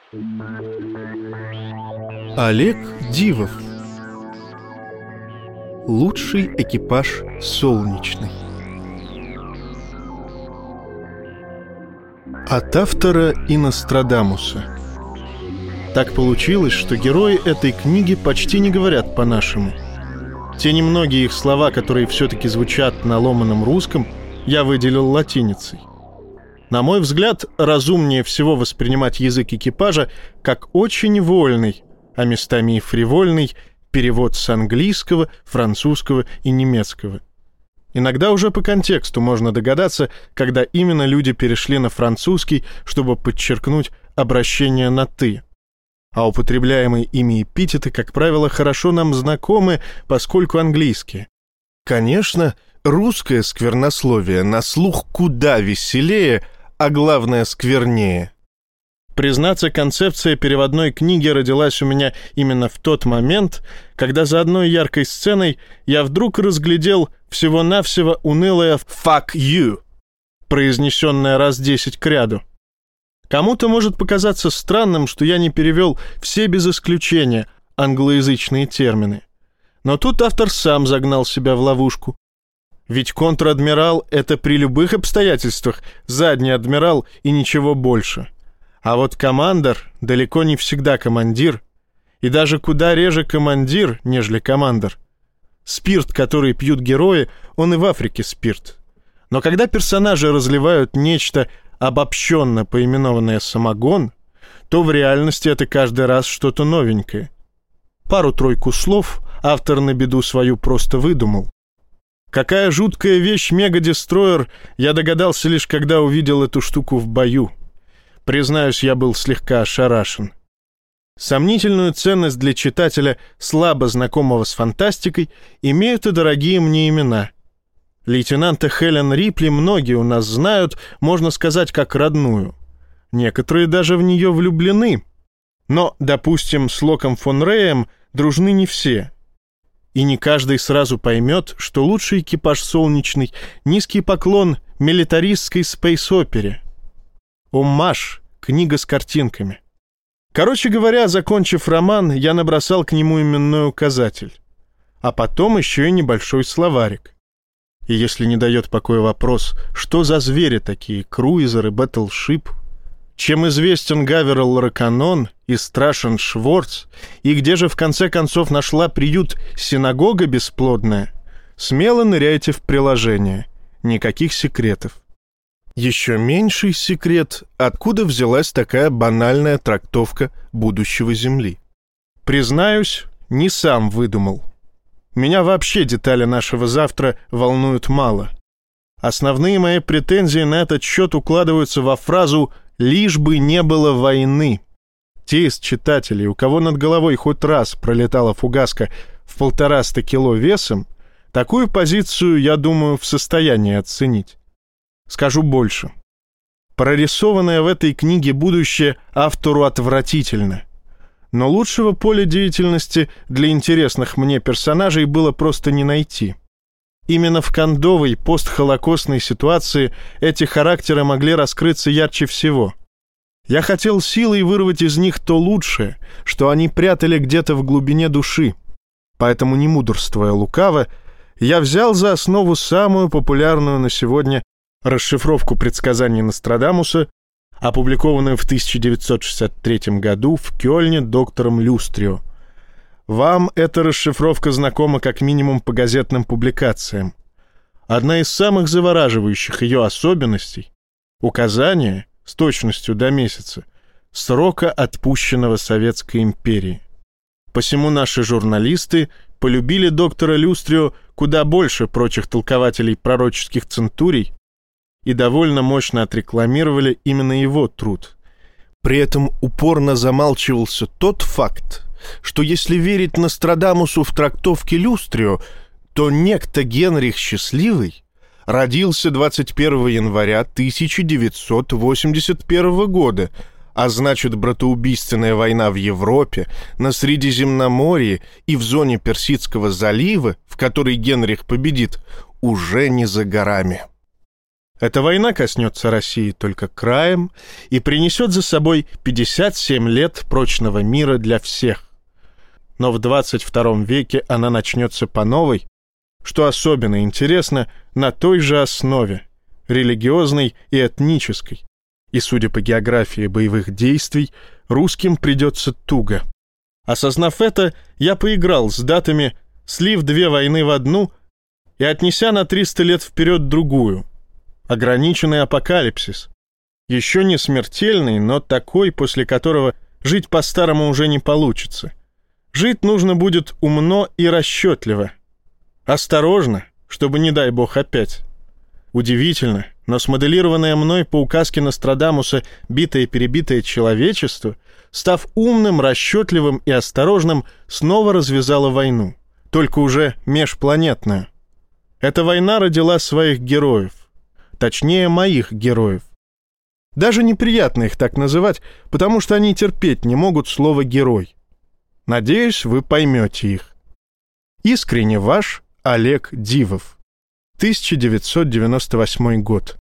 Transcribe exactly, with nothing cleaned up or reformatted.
Олег Дивов. Лучший экипаж солнечный. От автора и Нострадамуса. Так получилось, что герои этой книги почти не говорят по-нашему. Те немногие их слова, которые все-таки звучат на ломаном русском, я выделил латиницей. На мой взгляд, разумнее всего воспринимать язык экипажа как очень вольный, а местами и фривольный, перевод с английского, французского и немецкого. Иногда уже по контексту можно догадаться, когда именно люди перешли на французский, чтобы подчеркнуть обращение на «ты». А употребляемые ими эпитеты, как правило, хорошо нам знакомы, поскольку английские. Конечно, русское сквернословие на слух куда веселее, а главное сквернее. Признаться, концепция переводной книги родилась у меня именно в тот момент, когда за одной яркой сценой я вдруг разглядел всего-навсего унылое «fuck you», произнесенное раз десять кряду. Кому-то может показаться странным, что я не перевел все без исключения англоязычные термины. Но тут автор сам загнал себя в ловушку. Ведь контр-адмирал — это при любых обстоятельствах задний адмирал и ничего больше. А вот командор далеко не всегда командир, и даже куда реже командир, нежели командор. Спирт, который пьют герои, он и в Африке спирт. Но когда персонажи разливают нечто обобщенно поименованное самогон, то в реальности это каждый раз что-то новенькое. Пару-тройку слов автор на беду свою просто выдумал. Какая жуткая вещь мега-дестройер, я догадался лишь, когда увидел эту штуку в бою. Признаюсь, я был слегка ошарашен. Сомнительную ценность для читателя, слабо знакомого с фантастикой, имеют и дорогие мне имена. Лейтенанта Хелен Рипли многие у нас знают, можно сказать, как родную. Некоторые даже в нее влюблены. Но, допустим, с Локом фон Реем дружны не все. И не каждый сразу поймет, что лучший экипаж солнечный — низкий поклон милитаристской спейс-опере. Оммаж, книга с картинками. Короче говоря, закончив роман, я набросал к нему именной указатель. А потом еще и небольшой словарик. И если не дает покоя вопрос, что за звери такие, круизеры, бэтлшип, чем известен Гаверл Раканон и страшен Шворц, и где же в конце концов нашла приют синагога бесплодная, смело ныряйте в приложение. Никаких секретов. Еще меньший секрет, откуда взялась такая банальная трактовка будущего Земли. Признаюсь, не сам выдумал. Меня вообще детали нашего завтра волнуют мало. Основные мои претензии на этот счет укладываются во фразу «лишь бы не было войны». Те из читателей, у кого над головой хоть раз пролетала фугаска в полтораста кило весом, такую позицию, я думаю, в состоянии оценить. Скажу больше. Прорисованное в этой книге будущее автору отвратительно. Но лучшего поля деятельности для интересных мне персонажей было просто не найти. Именно в кондовой постхолокостной ситуации эти характеры могли раскрыться ярче всего. Я хотел силой вырвать из них то лучшее, что они прятали где-то в глубине души. Поэтому, не мудрствуя лукаво, я взял за основу самую популярную на сегодня расшифровку предсказаний Нострадамуса, опубликованную в тысяча девятьсот шестьдесят третьем году в Кёльне доктором Люстрио. Вам эта расшифровка знакома как минимум по газетным публикациям. Одна из самых завораживающих ее особенностей — указание, с точностью до месяца, срока, отпущенного Советской империей. Посему наши журналисты полюбили доктора Люстрио куда больше прочих толкователей пророческих центурий и довольно мощно отрекламировали именно его труд. При этом упорно замалчивался тот факт, что если верить Нострадамусу в трактовке Люстрио, то некто Генрих Счастливый родился двадцать первого января тысяча девятьсот восемьдесят первого года, а значит, братоубийственная война в Европе, на Средиземноморье и в зоне Персидского залива, в которой Генрих победит, уже не за горами. Эта война коснется России только краем и принесет за собой пятьдесят семь лет прочного мира для всех. Но в двадцать втором веке она начнется по новой, что особенно интересно, на той же основе, религиозной и этнической. И, судя по географии боевых действий, русским придется туго. Осознав это, я поиграл с датами, слив две войны в одну и отнеся на триста лет вперед другую. Ограниченный апокалипсис. Еще не смертельный, но такой, после которого жить по-старому уже не получится. Жить нужно будет умно и расчетливо. Осторожно, чтобы, не дай бог, опять. Удивительно, но смоделированное мной по указке Нострадамуса битое-перебитое человечество, став умным, расчетливым и осторожным, снова развязало войну, только уже межпланетную. Эта война родила своих героев. Точнее, моих героев. Даже неприятно их так называть, потому что они терпеть не могут слово «герой». Надеюсь, вы поймете их. Искренне ваш Олег Дивов. тысяча девятьсот девяносто восьмой год.